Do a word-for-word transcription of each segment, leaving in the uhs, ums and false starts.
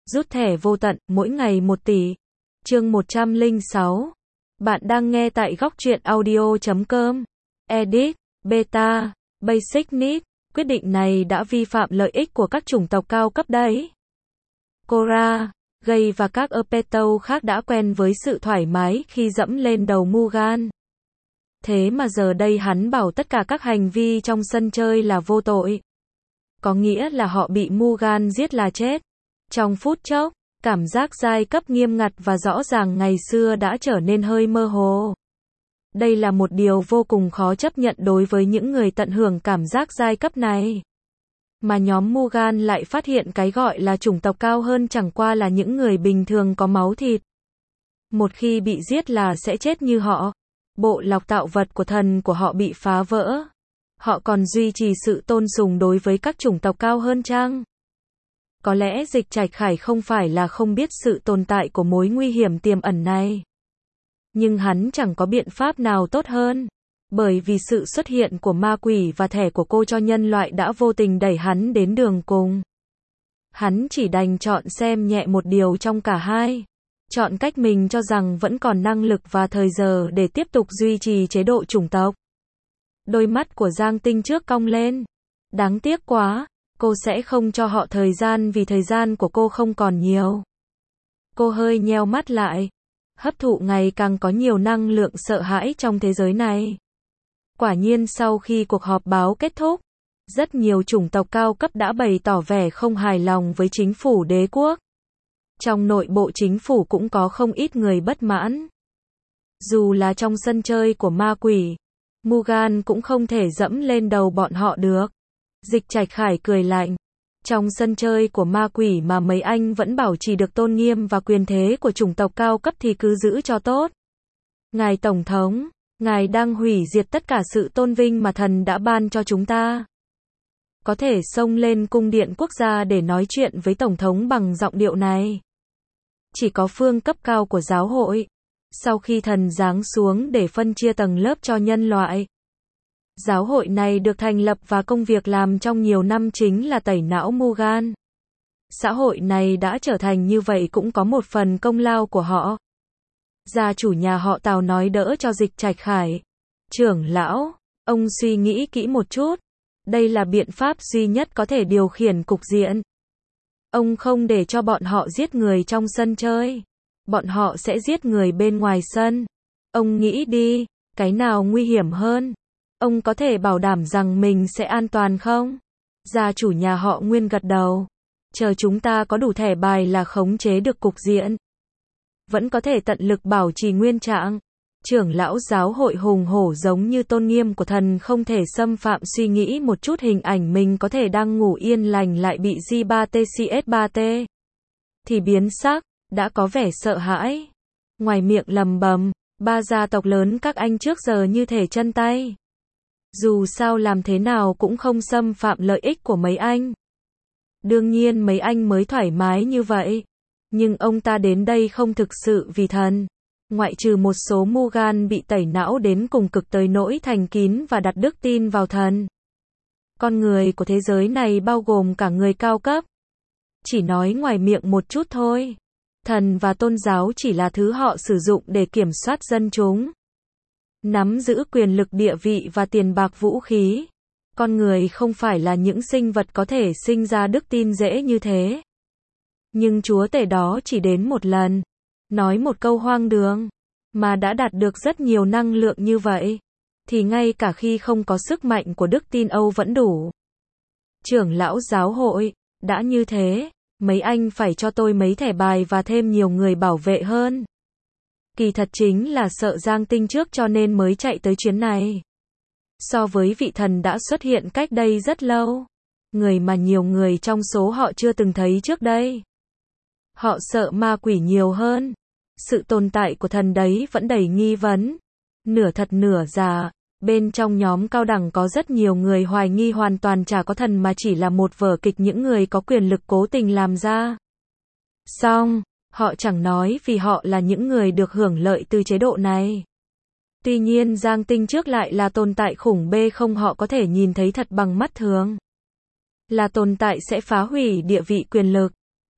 Rút thẻ vô tận, mỗi ngày một tỷ. Chương một trăm lẻ sáu. Bạn đang nghe tại góc truyện audio chấm com. Edit, Beta, Basic Need. Quyết định này đã vi phạm lợi ích của các chủng tộc cao cấp đấy. Cora, Gay và các Erpeto khác đã quen với sự thoải mái khi dẫm lên đầu Mugan. Thế mà giờ đây hắn bảo tất cả các hành vi trong sân chơi là vô tội. Có nghĩa là họ bị Mugan giết là chết. Trong phút chốc, cảm giác giai cấp nghiêm ngặt và rõ ràng ngày xưa đã trở nên hơi mơ hồ. Đây là một điều vô cùng khó chấp nhận đối với những người tận hưởng cảm giác giai cấp này. Mà nhóm Mugan lại phát hiện cái gọi là chủng tộc cao hơn chẳng qua là những người bình thường có máu thịt. Một khi bị giết là sẽ chết như họ. Bộ lọc tạo vật của thần của họ bị phá vỡ. Họ còn duy trì sự tôn sùng đối với các chủng tộc cao hơn chăng? Có lẽ Dịch Trạch Khải không phải là không biết sự tồn tại của mối nguy hiểm tiềm ẩn này. Nhưng hắn chẳng có biện pháp nào tốt hơn. Bởi vì sự xuất hiện của ma quỷ và thẻ của cô cho nhân loại đã vô tình đẩy hắn đến đường cùng. Hắn chỉ đành chọn xem nhẹ một điều trong cả hai. Chọn cách mình cho rằng vẫn còn năng lực và thời giờ để tiếp tục duy trì chế độ chủng tộc. Đôi mắt của Giang Tinh trước cong lên. Đáng tiếc quá, cô sẽ không cho họ thời gian vì thời gian của cô không còn nhiều. Cô hơi nheo mắt lại. Hấp thụ ngày càng có nhiều năng lượng sợ hãi trong thế giới này. Quả nhiên sau khi cuộc họp báo kết thúc, rất nhiều chủng tộc cao cấp đã bày tỏ vẻ không hài lòng với chính phủ đế quốc. Trong nội bộ chính phủ cũng có không ít người bất mãn. Dù là trong sân chơi của ma quỷ, Mugan cũng không thể dẫm lên đầu bọn họ được. Dịch Trạch Khải cười lạnh. Trong sân chơi của ma quỷ mà mấy anh vẫn bảo trì được tôn nghiêm và quyền thế của chủng tộc cao cấp thì cứ giữ cho tốt. Ngài Tổng thống, ngài đang hủy diệt tất cả sự tôn vinh mà thần đã ban cho chúng ta. Có thể xông lên cung điện quốc gia để nói chuyện với Tổng thống bằng giọng điệu này. Chỉ có phương cấp cao của giáo hội. Sau khi thần giáng xuống để phân chia tầng lớp cho nhân loại. Giáo hội này được thành lập và công việc làm trong nhiều năm chính là tẩy não Mugan. Xã hội này đã trở thành như vậy cũng có một phần công lao của họ. Gia chủ nhà họ Tào nói đỡ cho Dịch Trạch Khải. Trưởng lão, ông suy nghĩ kỹ một chút. Đây là biện pháp duy nhất có thể điều khiển cục diện. Ông không để cho bọn họ giết người trong sân chơi. Bọn họ sẽ giết người bên ngoài sân. Ông nghĩ đi, cái nào nguy hiểm hơn? Ông có thể bảo đảm rằng mình sẽ an toàn không? Gia chủ nhà họ Nguyên gật đầu. Chờ chúng ta có đủ thẻ bài là khống chế được cục diện. Vẫn có thể tận lực bảo trì nguyên trạng. Trưởng lão giáo hội hùng hổ giống như tôn nghiêm của thần không thể xâm phạm, suy nghĩ một chút hình ảnh mình có thể đang ngủ yên lành lại bị G ba T C S ba T. Thì biến sắc, đã có vẻ sợ hãi. Ngoài miệng lầm bầm, ba gia tộc lớn các anh trước giờ như thể chân tay. Dù sao làm thế nào cũng không xâm phạm lợi ích của mấy anh. Đương nhiên mấy anh mới thoải mái như vậy. Nhưng ông ta đến đây không thực sự vì thần. Ngoại trừ một số Mugan bị tẩy não đến cùng cực tới nỗi thành kín và đặt đức tin vào thần. Con người của thế giới này bao gồm cả người cao cấp. Chỉ nói ngoài miệng một chút thôi. Thần và tôn giáo chỉ là thứ họ sử dụng để kiểm soát dân chúng. Nắm giữ quyền lực, địa vị và tiền bạc, vũ khí. Con người không phải là những sinh vật có thể sinh ra đức tin dễ như thế. Nhưng chúa tể đó chỉ đến một lần. Nói một câu hoang đường. Mà đã đạt được rất nhiều năng lượng như vậy. Thì ngay cả khi không có sức mạnh của đức tin Âu vẫn đủ. Trưởng lão giáo hội, đã như thế, mấy anh phải cho tôi mấy thẻ bài và thêm nhiều người bảo vệ hơn. Kỳ thật chính là sợ Giang Tinh trước cho nên mới chạy tới chuyến này. So với vị thần đã xuất hiện cách đây rất lâu. Người mà nhiều người trong số họ chưa từng thấy trước đây. Họ sợ ma quỷ nhiều hơn. Sự tồn tại của thần đấy vẫn đầy nghi vấn. Nửa thật nửa giả. Bên trong nhóm cao đẳng có rất nhiều người hoài nghi hoàn toàn chả có thần mà chỉ là một vở kịch những người có quyền lực cố tình làm ra. Xong, họ chẳng nói vì họ là những người được hưởng lợi từ chế độ này. Tuy nhiên Giang Tinh trước lại là tồn tại khủng bê không họ có thể nhìn thấy thật bằng mắt thường. Là tồn tại sẽ phá hủy địa vị quyền lực.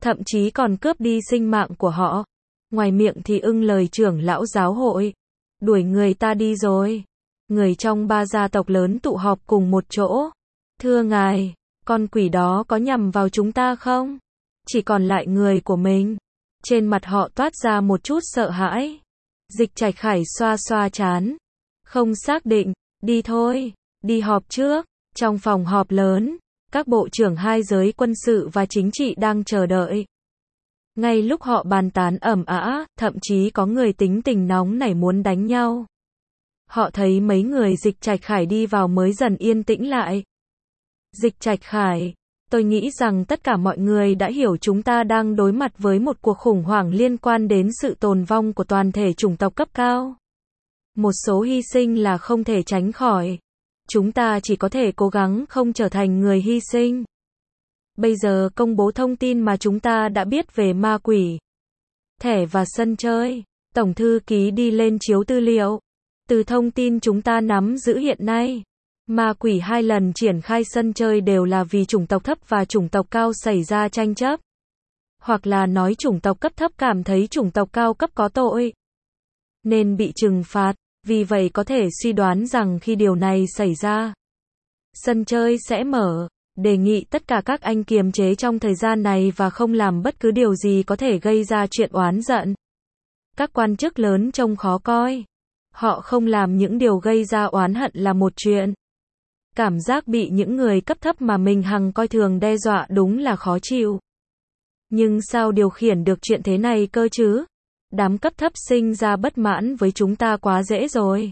thậm chí còn cướp đi sinh mạng của họ. Ngoài miệng thì ưng lời trưởng lão giáo hội, đuổi người ta đi rồi. Người trong ba gia tộc lớn tụ họp cùng một chỗ. Thưa ngài, con quỷ đó có nhằm vào chúng ta không? Chỉ còn lại người của mình. Trên mặt họ toát ra một chút sợ hãi. Dịch Trạch Khải xoa xoa trán. Không xác định, đi thôi, đi họp trước. Trong phòng họp lớn, các bộ trưởng hai giới quân sự và chính trị đang chờ đợi. Ngay lúc họ bàn tán ầm ĩ, thậm chí có người tính tình nóng nảy muốn đánh nhau. Họ thấy mấy người Dịch Trạch Khải đi vào mới dần yên tĩnh lại. Dịch Trạch Khải, tôi nghĩ rằng tất cả mọi người đã hiểu chúng ta đang đối mặt với một cuộc khủng hoảng liên quan đến sự tồn vong của toàn thể chủng tộc cấp cao. Một số hy sinh là không thể tránh khỏi. Chúng ta chỉ có thể cố gắng không trở thành người hy sinh. Bây giờ công bố thông tin mà chúng ta đã biết về ma quỷ, thẻ và sân chơi. Tổng thư ký đi lên chiếu tư liệu. Từ thông tin chúng ta nắm giữ hiện nay, ma quỷ hai lần triển khai sân chơi đều là vì chủng tộc thấp và chủng tộc cao xảy ra tranh chấp. Hoặc là nói chủng tộc cấp thấp cảm thấy chủng tộc cao cấp có tội, nên bị trừng phạt. Vì vậy có thể suy đoán rằng khi điều này xảy ra, sân chơi sẽ mở. Đề nghị tất cả các anh kiềm chế trong thời gian này và không làm bất cứ điều gì có thể gây ra chuyện oán giận. Các quan chức lớn trông khó coi. Họ không làm những điều gây ra oán hận là một chuyện. Cảm giác bị những người cấp thấp mà mình hằng coi thường đe dọa đúng là khó chịu. Nhưng sao điều khiển được chuyện thế này cơ chứ? Đám cấp thấp sinh ra bất mãn với chúng ta quá dễ rồi.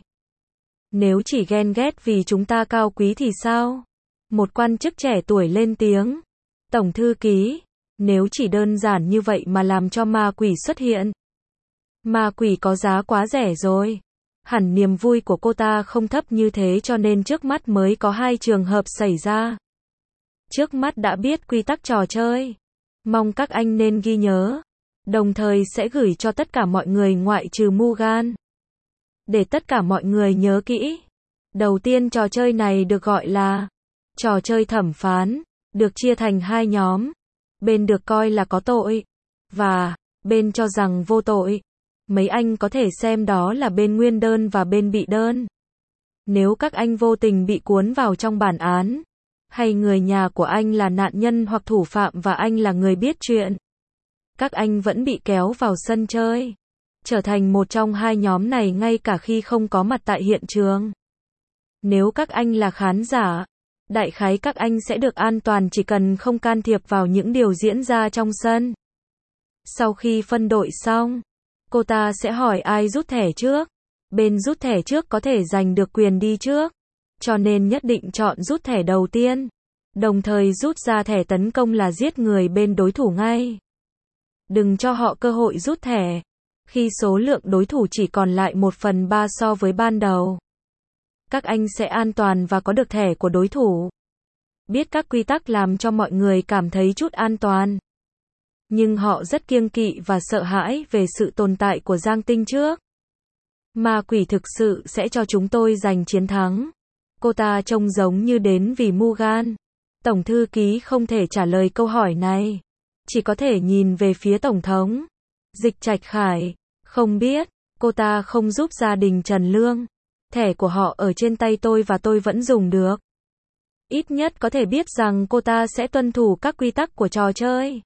Nếu chỉ ghen ghét vì chúng ta cao quý thì sao? Một quan chức trẻ tuổi lên tiếng. Tổng thư ký, nếu chỉ đơn giản như vậy mà làm cho ma quỷ xuất hiện. Ma quỷ có giá quá rẻ rồi. Hẳn niềm vui của cô ta không thấp như thế cho nên trước mắt mới có hai trường hợp xảy ra. Trước mắt đã biết quy tắc trò chơi. Mong các anh nên ghi nhớ. Đồng thời sẽ gửi cho tất cả mọi người ngoại trừ Mugan. Để tất cả mọi người nhớ kỹ. Đầu tiên trò chơi này được gọi là trò chơi thẩm phán, được chia thành hai nhóm. Bên được coi là có tội, và bên cho rằng vô tội. Mấy anh có thể xem đó là bên nguyên đơn và bên bị đơn. Nếu các anh vô tình bị cuốn vào trong bản án, hay người nhà của anh là nạn nhân hoặc thủ phạm và anh là người biết chuyện, các anh vẫn bị kéo vào sân chơi, trở thành một trong hai nhóm này ngay cả khi không có mặt tại hiện trường. Nếu các anh là khán giả, đại khái các anh sẽ được an toàn chỉ cần không can thiệp vào những điều diễn ra trong sân. Sau khi phân đội xong, cô ta sẽ hỏi ai rút thẻ trước. Bên rút thẻ trước có thể giành được quyền đi trước, cho nên nhất định chọn rút thẻ đầu tiên. Đồng thời rút ra thẻ tấn công là giết người bên đối thủ ngay. Đừng cho họ cơ hội rút thẻ, khi số lượng đối thủ chỉ còn lại một phần ba so với ban đầu. Các anh sẽ an toàn và có được thẻ của đối thủ. Biết các quy tắc làm cho mọi người cảm thấy chút an toàn. Nhưng họ rất kiêng kỵ và sợ hãi về sự tồn tại của Giang Tinh trước. Ma quỷ thực sự sẽ cho chúng tôi giành chiến thắng. Cô ta trông giống như đến vì Mugan. Tổng thư ký không thể trả lời câu hỏi này. Chỉ có thể nhìn về phía Tổng thống. Dịch Trạch Khải. Không biết, cô ta không giúp gia đình Trần Lương. Thẻ của họ ở trên tay tôi và tôi vẫn dùng được. Ít nhất có thể biết rằng cô ta sẽ tuân thủ các quy tắc của trò chơi.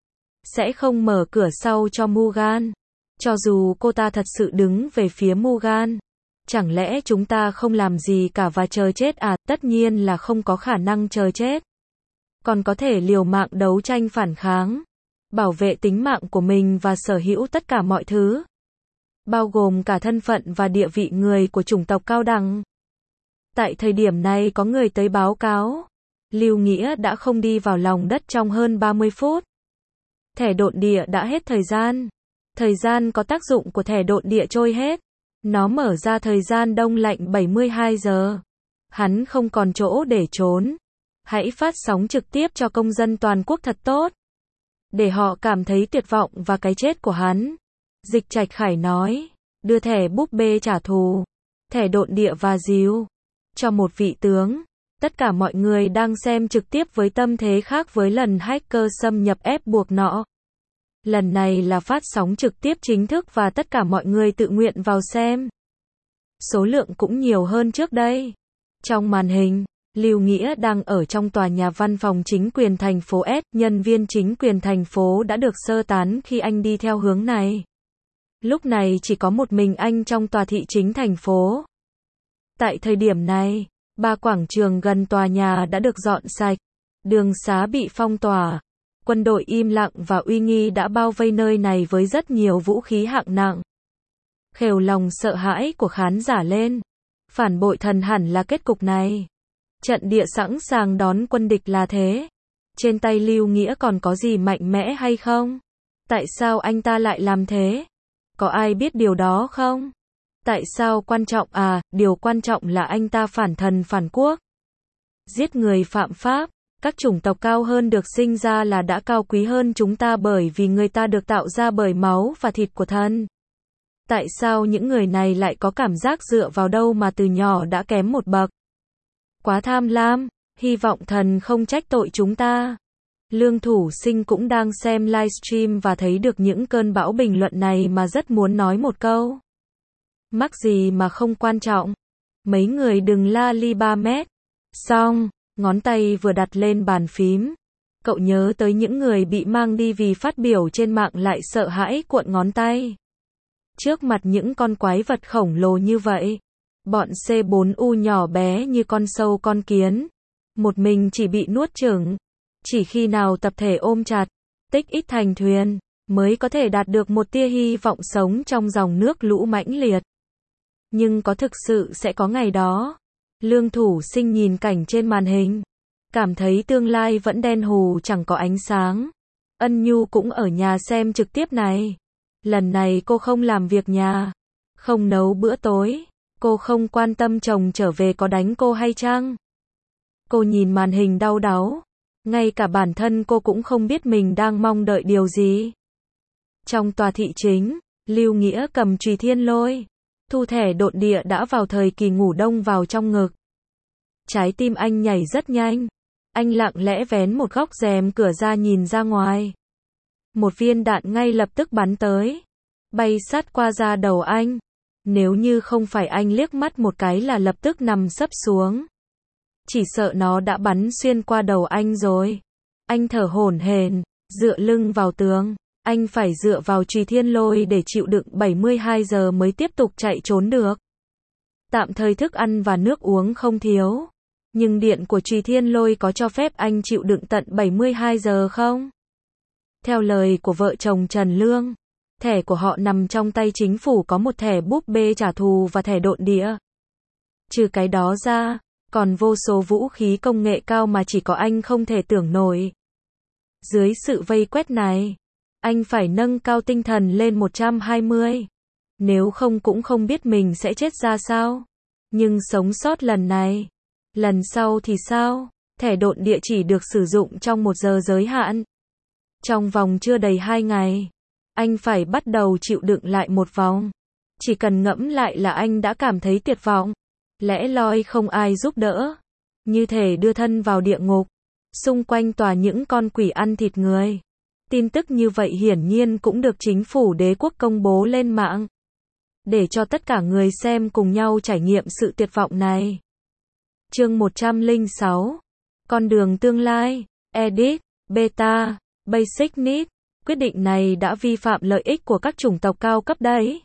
Sẽ không mở cửa sau cho Mugan. Cho dù cô ta thật sự đứng về phía Mugan. Chẳng lẽ chúng ta không làm gì cả và chờ chết à? Tất nhiên là không có khả năng chờ chết. Còn có thể liều mạng đấu tranh phản kháng. Bảo vệ tính mạng của mình và sở hữu tất cả mọi thứ. Bao gồm cả thân phận và địa vị người của chủng tộc cao đẳng. Tại thời điểm này có người tới báo cáo. Lưu Nghĩa đã không đi vào lòng đất trong hơn ba mươi phút. Thẻ độn địa đã hết thời gian. Thời gian có tác dụng của thẻ độn địa trôi hết. Nó mở ra thời gian đông lạnh bảy mươi hai giờ. Hắn không còn chỗ để trốn. Hãy phát sóng trực tiếp cho công dân toàn quốc thật tốt. Để họ cảm thấy tuyệt vọng và cái chết của hắn. Dịch Trạch Khải nói. Đưa thẻ búp bê trả thù. Thẻ độn địa và díu. Cho một vị tướng. Tất cả mọi người đang xem trực tiếp với tâm thế khác với lần hacker xâm nhập ép buộc nọ. Lần này là phát sóng trực tiếp chính thức và tất cả mọi người tự nguyện vào xem. Số lượng cũng nhiều hơn trước đây. Trong màn hình, Lưu Nghĩa đang ở trong tòa nhà văn phòng chính quyền thành phố S, nhân viên chính quyền thành phố đã được sơ tán khi anh đi theo hướng này. Lúc này chỉ có một mình anh trong tòa thị chính thành phố. Tại thời điểm này, ba quảng trường gần tòa nhà đã được dọn sạch, đường xá bị phong tỏa, quân đội im lặng và uy nghi đã bao vây nơi này với rất nhiều vũ khí hạng nặng. Khều lòng sợ hãi của khán giả lên. Phản bội thần hẳn là kết cục này. Trận địa sẵn sàng đón quân địch là thế. Trên tay Lưu Nghĩa còn có gì mạnh mẽ hay không? Tại sao anh ta lại làm thế? Có ai biết điều đó không? Tại sao quan trọng à, điều quan trọng là anh ta phản thần phản quốc. Giết người phạm pháp, các chủng tộc cao hơn được sinh ra là đã cao quý hơn chúng ta bởi vì người ta được tạo ra bởi máu và thịt của thần. Tại sao những người này lại có cảm giác dựa vào đâu mà từ nhỏ đã kém một bậc? Quá tham lam, hy vọng thần không trách tội chúng ta. Lương Thủ Sinh cũng đang xem livestream và thấy được những cơn bão bình luận này mà rất muốn nói một câu. Mắc gì mà không quan trọng. Mấy người đừng la li ba mét. Xong, ngón tay vừa đặt lên bàn phím. Cậu nhớ tới những người bị mang đi vì phát biểu trên mạng lại sợ hãi cuộn ngón tay. Trước mặt những con quái vật khổng lồ như vậy, bọn C bốn U nhỏ bé như con sâu con kiến, một mình chỉ bị nuốt chửng. Chỉ khi nào tập thể ôm chặt, tích ít thành thuyền, mới có thể đạt được một tia hy vọng sống trong dòng nước lũ mãnh liệt. Nhưng có thực sự sẽ có ngày đó? Lương Thủ Sinh nhìn cảnh trên màn hình, cảm thấy tương lai vẫn đen hù chẳng có ánh sáng. Ân Nhu cũng ở nhà xem trực tiếp này. Lần này cô không làm việc nhà, không nấu bữa tối, cô không quan tâm chồng trở về có đánh cô hay chăng. Cô nhìn màn hình đau đáu, ngay cả bản thân cô cũng không biết mình đang mong đợi điều gì. Trong tòa thị chính, Lưu Nghĩa cầm chùy thiên lôi, thu thẻ độn địa đã vào thời kỳ ngủ đông vào trong ngực. Trái tim anh nhảy rất nhanh, anh lặng lẽ vén một góc rèm cửa ra nhìn ra ngoài. Một viên đạn ngay lập tức bắn tới, bay sát qua da đầu anh. Nếu như không phải anh liếc mắt một cái là lập tức nằm sấp xuống. Chỉ sợ nó đã bắn xuyên qua đầu anh rồi. Anh thở hổn hển, dựa lưng vào tường. Anh phải dựa vào chùy thiên lôi để chịu đựng bảy mươi hai giờ mới tiếp tục chạy trốn được. Tạm thời thức ăn và nước uống không thiếu. Nhưng điện của chùy thiên lôi có cho phép anh chịu đựng tận bảy mươi hai giờ không? Theo lời của vợ chồng Trần Lương, thẻ của họ nằm trong tay chính phủ có một thẻ búp bê trả thù và thẻ độn địa. Trừ cái đó ra, còn vô số vũ khí công nghệ cao mà chỉ có anh không thể tưởng nổi. Dưới sự vây quét này, anh phải nâng cao tinh thần lên một trăm hai mươi. Nếu không cũng không biết mình sẽ chết ra sao. Nhưng sống sót lần này. Lần sau thì sao? Thẻ độn địa chỉ được sử dụng trong một giờ giới hạn. Trong vòng chưa đầy hai ngày, anh phải bắt đầu chịu đựng lại một vòng. Chỉ cần ngẫm lại là anh đã cảm thấy tuyệt vọng. Lẽ loi không ai giúp đỡ. Như thể đưa thân vào địa ngục. Xung quanh tòa những con quỷ ăn thịt người. Tin tức như vậy hiển nhiên cũng được chính phủ đế quốc công bố lên mạng. Để cho tất cả người xem cùng nhau trải nghiệm sự tuyệt vọng này. Chương một trăm lẻ sáu. Con đường tương lai. Edit. Beta. Basic Need. Quyết định này đã vi phạm lợi ích của các chủng tộc cao cấp đấy.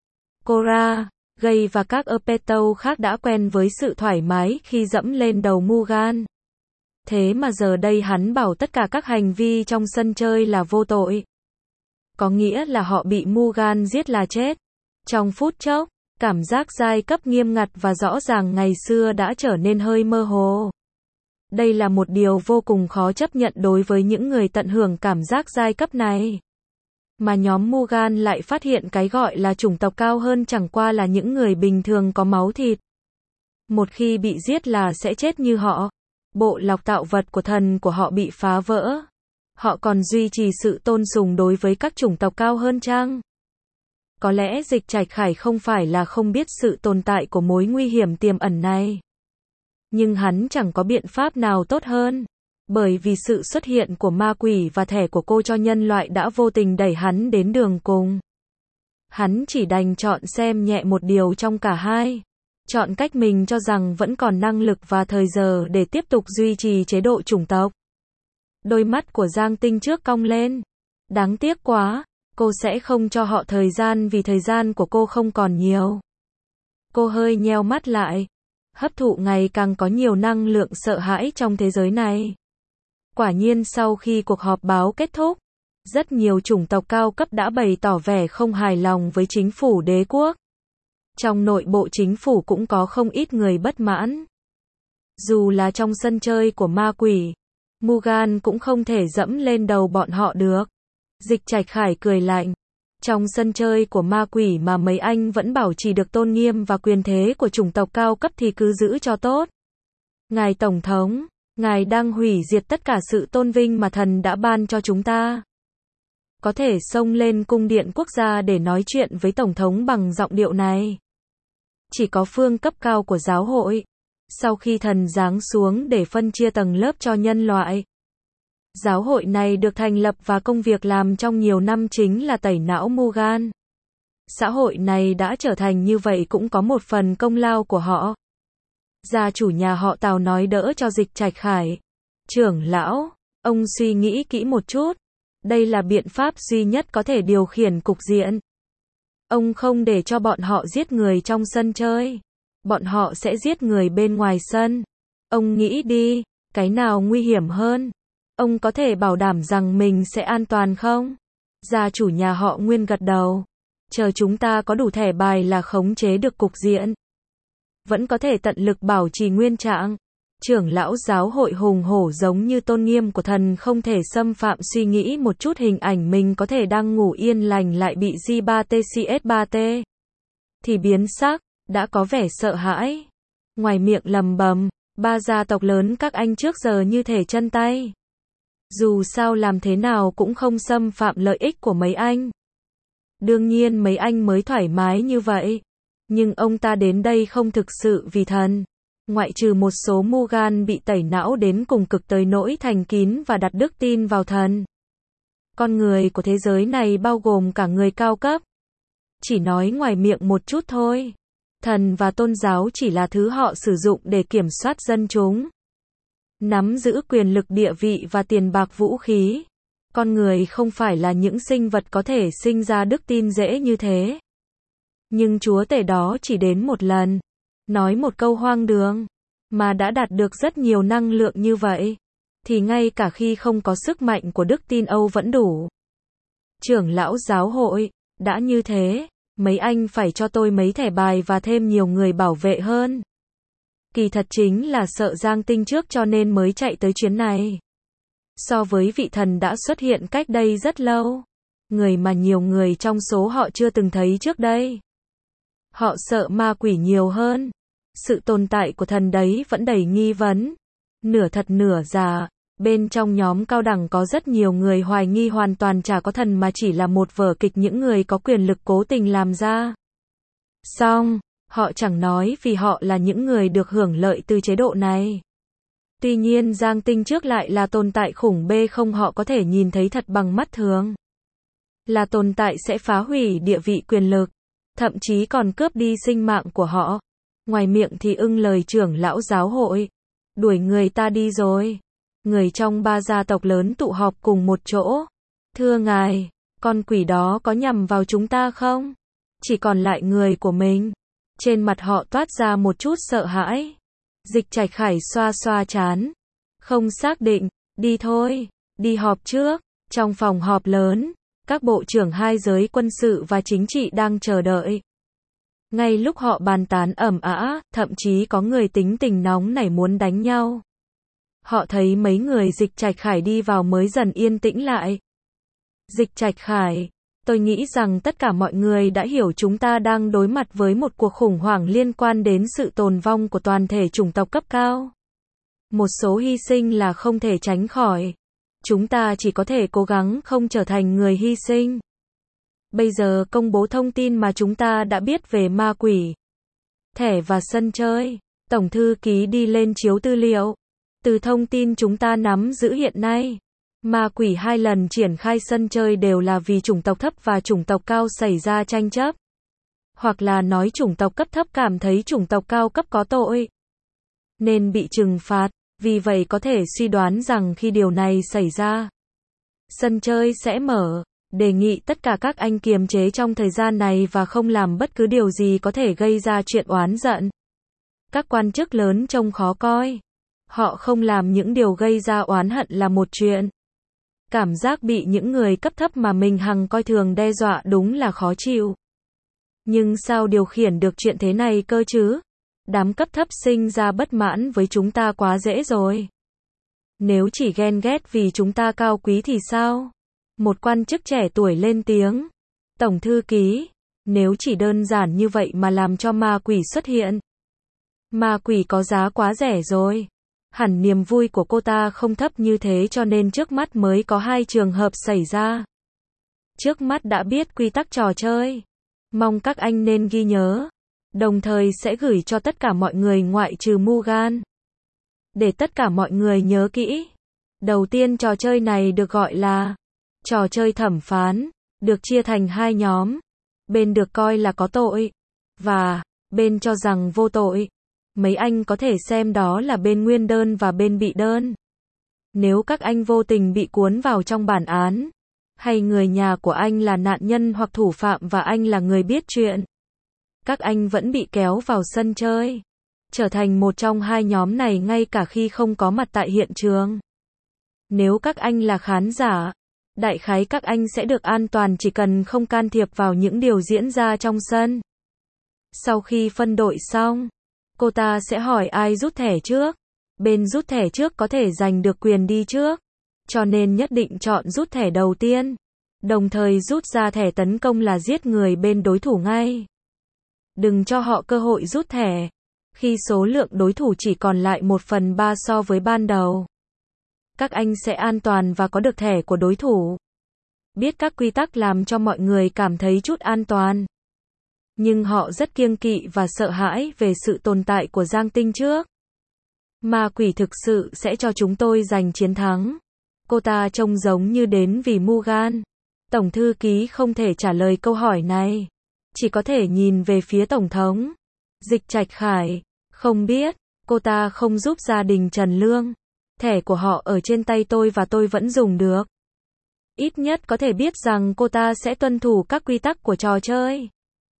Cora, Gay và các Erpeto khác đã quen với sự thoải mái khi dẫm lên đầu Mugan. Thế mà giờ đây hắn bảo tất cả các hành vi trong sân chơi là vô tội. Có nghĩa là họ bị Mugan giết là chết. Trong phút chốc, cảm giác giai cấp nghiêm ngặt và rõ ràng ngày xưa đã trở nên hơi mơ hồ. Đây là một điều vô cùng khó chấp nhận đối với những người tận hưởng cảm giác giai cấp này. Mà nhóm Mugan lại phát hiện cái gọi là chủng tộc cao hơn chẳng qua là những người bình thường có máu thịt. Một khi bị giết là sẽ chết như họ. Bộ lọc tạo vật của thần của họ bị phá vỡ. Họ còn duy trì sự tôn sùng đối với các chủng tộc cao hơn chăng? Có lẽ Dịch Trạch Khải không phải là không biết sự tồn tại của mối nguy hiểm tiềm ẩn này. Nhưng hắn chẳng có biện pháp nào tốt hơn. Bởi vì sự xuất hiện của ma quỷ và thẻ của cô cho nhân loại đã vô tình đẩy hắn đến đường cùng. Hắn chỉ đành chọn xem nhẹ một điều trong cả hai. Chọn cách mình cho rằng vẫn còn năng lực và thời giờ để tiếp tục duy trì chế độ chủng tộc. Đôi mắt của Giang Tinh trước cong lên. Đáng tiếc quá, cô sẽ không cho họ thời gian vì thời gian của cô không còn nhiều. Cô hơi nheo mắt lại. Hấp thụ ngày càng có nhiều năng lượng sợ hãi trong thế giới này. Quả nhiên sau khi cuộc họp báo kết thúc, rất nhiều chủng tộc cao cấp đã bày tỏ vẻ không hài lòng với chính phủ đế quốc. Trong nội bộ chính phủ cũng có không ít người bất mãn. Dù là trong sân chơi của ma quỷ, Mugan cũng không thể dẫm lên đầu bọn họ được. Dịch Trạch Khải cười lạnh. Trong sân chơi của ma quỷ mà mấy anh vẫn bảo trì được tôn nghiêm và quyền thế của chủng tộc cao cấp thì cứ giữ cho tốt. Ngài Tổng thống, ngài đang hủy diệt tất cả sự tôn vinh mà thần đã ban cho chúng ta. Có thể xông lên cung điện quốc gia để nói chuyện với Tổng thống bằng giọng điệu này. Chỉ có phương cấp cao của giáo hội. Sau khi thần giáng xuống để phân chia tầng lớp cho nhân loại. Giáo hội này được thành lập và công việc làm trong nhiều năm chính là tẩy não Mugan. Xã hội này đã trở thành như vậy cũng có một phần công lao của họ. Gia chủ nhà họ Tào nói đỡ cho Dịch Trạch Khải. Trưởng lão, ông suy nghĩ kỹ một chút. Đây là biện pháp duy nhất có thể điều khiển cục diện. Ông không để cho bọn họ giết người trong sân chơi. Bọn họ sẽ giết người bên ngoài sân. Ông nghĩ đi, cái nào nguy hiểm hơn? Ông có thể bảo đảm rằng mình sẽ an toàn không? Gia chủ nhà họ Nguyên gật đầu. Chờ chúng ta có đủ thẻ bài là khống chế được cục diện. Vẫn có thể tận lực bảo trì nguyên trạng. Trưởng lão giáo hội hùng hổ giống như tôn nghiêm của thần không thể xâm phạm, suy nghĩ một chút hình ảnh mình có thể đang ngủ yên lành lại bị G ba T C S ba T. Thì biến sắc, đã có vẻ sợ hãi. Ngoài miệng lầm bầm, ba gia tộc lớn các anh trước giờ như thể chân tay. Dù sao làm thế nào cũng không xâm phạm lợi ích của mấy anh. Đương nhiên mấy anh mới thoải mái như vậy. Nhưng ông ta đến đây không thực sự vì thần. Ngoại trừ một số Mugan bị tẩy não đến cùng cực tới nỗi thành kín và đặt đức tin vào thần. Con người của thế giới này bao gồm cả người cao cấp. Chỉ nói ngoài miệng một chút thôi. Thần và tôn giáo chỉ là thứ họ sử dụng để kiểm soát dân chúng. Nắm giữ quyền lực, địa vị và tiền bạc, vũ khí. Con người không phải là những sinh vật có thể sinh ra đức tin dễ như thế. Nhưng chúa tể đó chỉ đến một lần. Nói một câu hoang đường. Mà đã đạt được rất nhiều năng lượng như vậy. Thì ngay cả khi không có sức mạnh của đức tin Âu vẫn đủ. Trưởng lão giáo hội, đã như thế, mấy anh phải cho tôi mấy thẻ bài và thêm nhiều người bảo vệ hơn. Kỳ thật chính là sợ Giang Tinh trước cho nên mới chạy tới chuyến này. So với vị thần đã xuất hiện cách đây rất lâu. Người mà nhiều người trong số họ chưa từng thấy trước đây. Họ sợ ma quỷ nhiều hơn. Sự tồn tại của thần đấy vẫn đầy nghi vấn. Nửa thật nửa giả. Bên trong nhóm cao đẳng có rất nhiều người hoài nghi hoàn toàn chả có thần mà chỉ là một vở kịch những người có quyền lực cố tình làm ra. Xong, họ chẳng nói vì họ là những người được hưởng lợi từ chế độ này. Tuy nhiên Giang Tinh trước lại là tồn tại khủng bê không họ có thể nhìn thấy thật bằng mắt thường. Là tồn tại sẽ phá hủy địa vị quyền lực, thậm chí còn cướp đi sinh mạng của họ. Ngoài miệng thì ưng lời trưởng lão giáo hội. Đuổi người ta đi rồi. Người trong ba gia tộc lớn tụ họp cùng một chỗ. Thưa ngài, con quỷ đó có nhằm vào chúng ta không? Chỉ còn lại người của mình. Trên mặt họ toát ra một chút sợ hãi. Dịch Trạch Khải xoa xoa trán. Không xác định, đi thôi, đi họp trước. Trong phòng họp lớn, các bộ trưởng hai giới quân sự và chính trị đang chờ đợi. Ngay lúc họ bàn tán ầm ĩ, thậm chí có người tính tình nóng nảy muốn đánh nhau. Họ thấy mấy người Dịch Trạch Khải đi vào mới dần yên tĩnh lại. Dịch Trạch Khải, tôi nghĩ rằng tất cả mọi người đã hiểu chúng ta đang đối mặt với một cuộc khủng hoảng liên quan đến sự tồn vong của toàn thể chủng tộc cấp cao. Một số hy sinh là không thể tránh khỏi. Chúng ta chỉ có thể cố gắng không trở thành người hy sinh. Bây giờ công bố thông tin mà chúng ta đã biết về ma quỷ, thẻ và sân chơi. Tổng thư ký đi lên chiếu tư liệu. Từ thông tin chúng ta nắm giữ hiện nay, ma quỷ hai lần triển khai sân chơi đều là vì chủng tộc thấp và chủng tộc cao xảy ra tranh chấp. Hoặc là nói chủng tộc cấp thấp cảm thấy chủng tộc cao cấp có tội, nên bị trừng phạt. Vì vậy có thể suy đoán rằng khi điều này xảy ra, sân chơi sẽ mở. Đề nghị tất cả các anh kiềm chế trong thời gian này và không làm bất cứ điều gì có thể gây ra chuyện oán giận. Các quan chức lớn trông khó coi. Họ không làm những điều gây ra oán hận là một chuyện. Cảm giác bị những người cấp thấp mà mình hằng coi thường đe dọa đúng là khó chịu. Nhưng sao điều khiển được chuyện thế này cơ chứ? Đám cấp thấp sinh ra bất mãn với chúng ta quá dễ rồi. Nếu chỉ ghen ghét vì chúng ta cao quý thì sao? Một quan chức trẻ tuổi lên tiếng. Tổng thư ký, nếu chỉ đơn giản như vậy mà làm cho ma quỷ xuất hiện. Ma quỷ có giá quá rẻ rồi. Hẳn niềm vui của cô ta không thấp như thế cho nên trước mắt mới có hai trường hợp xảy ra. Trước mắt đã biết quy tắc trò chơi. Mong các anh nên ghi nhớ. Đồng thời sẽ gửi cho tất cả mọi người ngoại trừ Mugan. Để tất cả mọi người nhớ kỹ. Đầu tiên trò chơi này được gọi là trò chơi thẩm phán, được chia thành hai nhóm. Bên được coi là có tội, và bên cho rằng vô tội. Mấy anh có thể xem đó là bên nguyên đơn và bên bị đơn. Nếu các anh vô tình bị cuốn vào trong bản án, hay người nhà của anh là nạn nhân hoặc thủ phạm và anh là người biết chuyện, các anh vẫn bị kéo vào sân chơi, trở thành một trong hai nhóm này ngay cả khi không có mặt tại hiện trường. Nếu các anh là khán giả, đại khái các anh sẽ được an toàn chỉ cần không can thiệp vào những điều diễn ra trong sân. Sau khi phân đội xong, cô ta sẽ hỏi ai rút thẻ trước. Bên rút thẻ trước có thể giành được quyền đi trước, cho nên nhất định chọn rút thẻ đầu tiên. Đồng thời rút ra thẻ tấn công là giết người bên đối thủ ngay. Đừng cho họ cơ hội rút thẻ, khi số lượng đối thủ chỉ còn lại một phần ba so với ban đầu. Các anh sẽ an toàn và có được thẻ của đối thủ. Biết các quy tắc làm cho mọi người cảm thấy chút an toàn. Nhưng họ rất kiêng kỵ và sợ hãi về sự tồn tại của Giang Tinh trước. Ma quỷ thực sự sẽ cho chúng tôi giành chiến thắng. Cô ta trông giống như đến vì Mugan. Tổng thư ký không thể trả lời câu hỏi này. Chỉ có thể nhìn về phía Tổng thống. Dịch Trạch Khải. Không biết, cô ta không giúp gia đình Trần Lương. Thẻ của họ ở trên tay tôi và tôi vẫn dùng được. Ít nhất có thể biết rằng cô ta sẽ tuân thủ các quy tắc của trò chơi.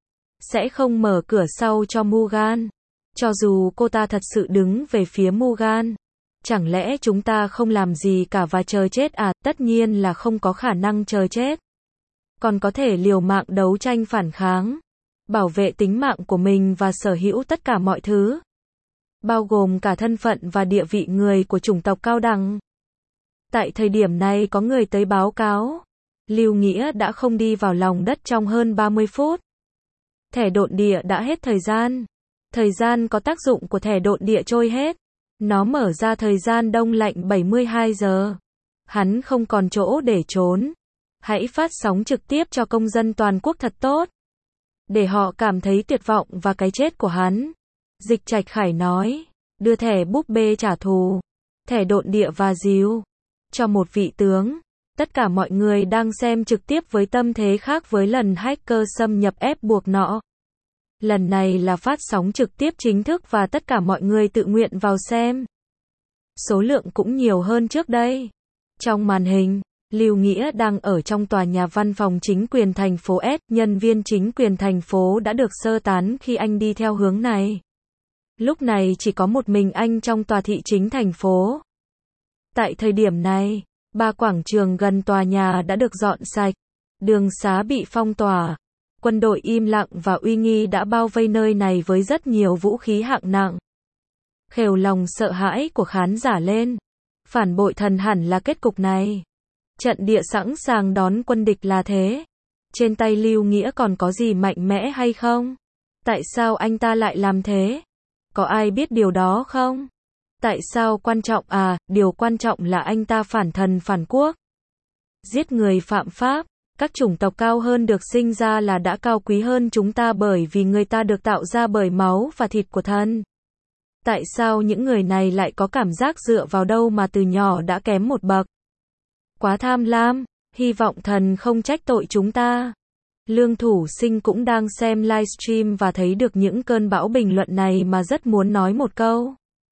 Sẽ không mở cửa sau cho Mugan. Cho dù cô ta thật sự đứng về phía Mugan. Chẳng lẽ chúng ta không làm gì cả và chờ chết à? Tất nhiên là không có khả năng chờ chết. Còn có thể liều mạng đấu tranh phản kháng. Bảo vệ tính mạng của mình và sở hữu tất cả mọi thứ. Bao gồm cả thân phận và địa vị người của chủng tộc cao đẳng. Tại thời điểm này có người tới báo cáo. Lưu Nghĩa đã không đi vào lòng đất trong hơn ba mươi phút. Thẻ độn địa đã hết thời gian. Thời gian có tác dụng của thẻ độn địa trôi hết. Nó mở ra thời gian đông lạnh bảy mươi hai giờ. Hắn không còn chỗ để trốn. Hãy phát sóng trực tiếp cho công dân toàn quốc thật tốt. Để họ cảm thấy tuyệt vọng và cái chết của hắn. Dịch Trạch Khải nói. Đưa thẻ búp bê trả thù. Thẻ độn địa và díu. Cho một vị tướng. Tất cả mọi người đang xem trực tiếp với tâm thế khác với lần hacker xâm nhập ép buộc nọ. Lần này là phát sóng trực tiếp chính thức và tất cả mọi người tự nguyện vào xem. Số lượng cũng nhiều hơn trước đây. Trong màn hình, Lưu Nghĩa đang ở trong tòa nhà văn phòng chính quyền thành phố S. Nhân viên chính quyền thành phố đã được sơ tán khi anh đi theo hướng này. Lúc này chỉ có một mình anh trong tòa thị chính thành phố. Tại thời điểm này, ba quảng trường gần tòa nhà đã được dọn sạch. Đường xá bị phong tỏa. Quân đội im lặng và uy nghi đã bao vây nơi này với rất nhiều vũ khí hạng nặng. Khều lòng sợ hãi của khán giả lên. Phản bội thần hẳn là kết cục này. Trận địa sẵn sàng đón quân địch là thế. Trên tay Lưu Nghĩa còn có gì mạnh mẽ hay không? Tại sao anh ta lại làm thế? Có ai biết điều đó không? Tại sao quan trọng à, điều quan trọng là anh ta phản thần phản quốc. Giết người phạm pháp. Các chủng tộc cao hơn được sinh ra là đã cao quý hơn chúng ta bởi vì người ta được tạo ra bởi máu và thịt của thần. Tại sao những người này lại có cảm giác dựa vào đâu mà từ nhỏ đã kém một bậc? Quá tham lam, hy vọng thần không trách tội chúng ta. Lương Thủ Sinh cũng đang xem livestream và thấy được những cơn bão bình luận này mà rất muốn nói một câu.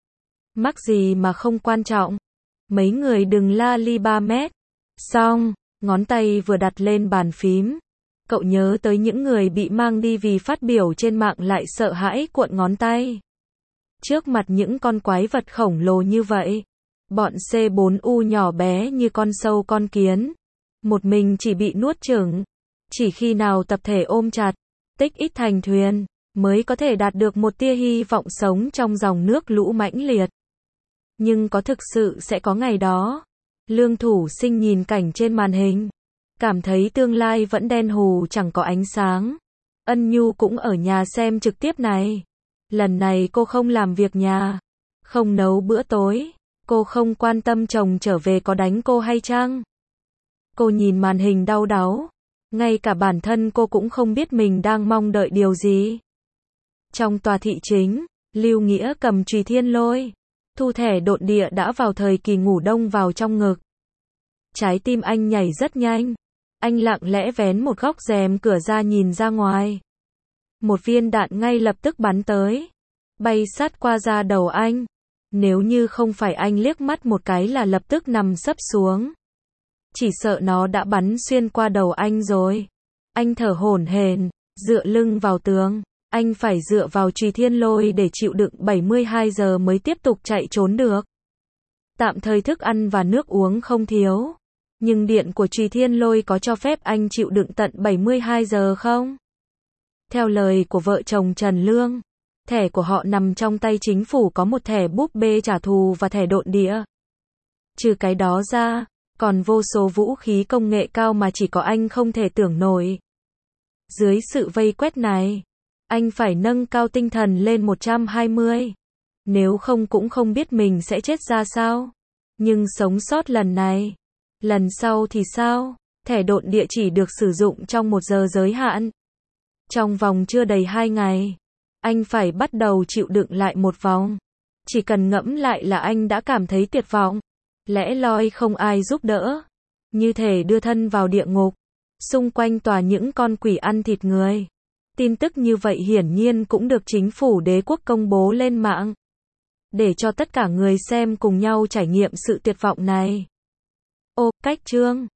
Mắc gì mà không quan trọng. Mấy người đừng la li ba mét. Xong, ngón tay vừa đặt lên bàn phím. Cậu nhớ tới những người bị mang đi vì phát biểu trên mạng lại sợ hãi cuộn ngón tay. Trước mặt những con quái vật khổng lồ như vậy, bọn C bốn U nhỏ bé như con sâu con kiến. Một mình chỉ bị nuốt chửng. Chỉ khi nào tập thể ôm chặt, tích ít thành thuyền, mới có thể đạt được một tia hy vọng sống trong dòng nước lũ mãnh liệt. Nhưng có thực sự sẽ có ngày đó? Lương Thủ Sinh nhìn cảnh trên màn hình, cảm thấy tương lai vẫn đen hù chẳng có ánh sáng. Ân Nhu cũng ở nhà xem trực tiếp này. Lần này cô không làm việc nhà, không nấu bữa tối, cô không quan tâm chồng trở về có đánh cô hay chăng. Cô nhìn màn hình đau đáu, ngay cả bản thân cô cũng không biết mình đang mong đợi điều gì. Trong tòa thị chính, Lưu Nghĩa cầm chùy thiên lôi, thu thẻ độn địa đã vào thời kỳ ngủ đông vào trong ngực. Trái tim anh nhảy rất nhanh, anh lặng lẽ vén một góc rèm cửa ra nhìn ra ngoài. Một viên đạn ngay lập tức bắn tới, bay sát qua da đầu anh. Nếu như không phải anh liếc mắt một cái là lập tức nằm sấp xuống. Chỉ sợ nó đã bắn xuyên qua đầu anh rồi. Anh thở hổn hển, dựa lưng vào tường. Anh phải dựa vào chùy thiên lôi để chịu đựng bảy mươi hai giờ mới tiếp tục chạy trốn được. Tạm thời thức ăn và nước uống không thiếu. Nhưng điện của chùy thiên lôi có cho phép anh chịu đựng tận bảy mươi hai giờ không? Theo lời của vợ chồng Trần Lương, thẻ của họ nằm trong tay chính phủ có một thẻ búp bê trả thù và thẻ độn địa. Trừ cái đó ra, còn vô số vũ khí công nghệ cao mà chỉ có anh không thể tưởng nổi. Dưới sự vây quét này, anh phải nâng cao tinh thần lên một trăm hai mươi. Nếu không cũng không biết mình sẽ chết ra sao. Nhưng sống sót lần này. Lần sau thì sao? Thẻ độn địa chỉ được sử dụng trong một giờ giới hạn. Trong vòng chưa đầy hai ngày, anh phải bắt đầu chịu đựng lại một vòng. Chỉ cần ngẫm lại là anh đã cảm thấy tuyệt vọng. Lẽ loi không ai giúp đỡ. Như thể đưa thân vào địa ngục. Xung quanh tòa những con quỷ ăn thịt người. Tin tức như vậy hiển nhiên cũng được chính phủ đế quốc công bố lên mạng. Để cho tất cả người xem cùng nhau trải nghiệm sự tuyệt vọng này. Ô, cách chương.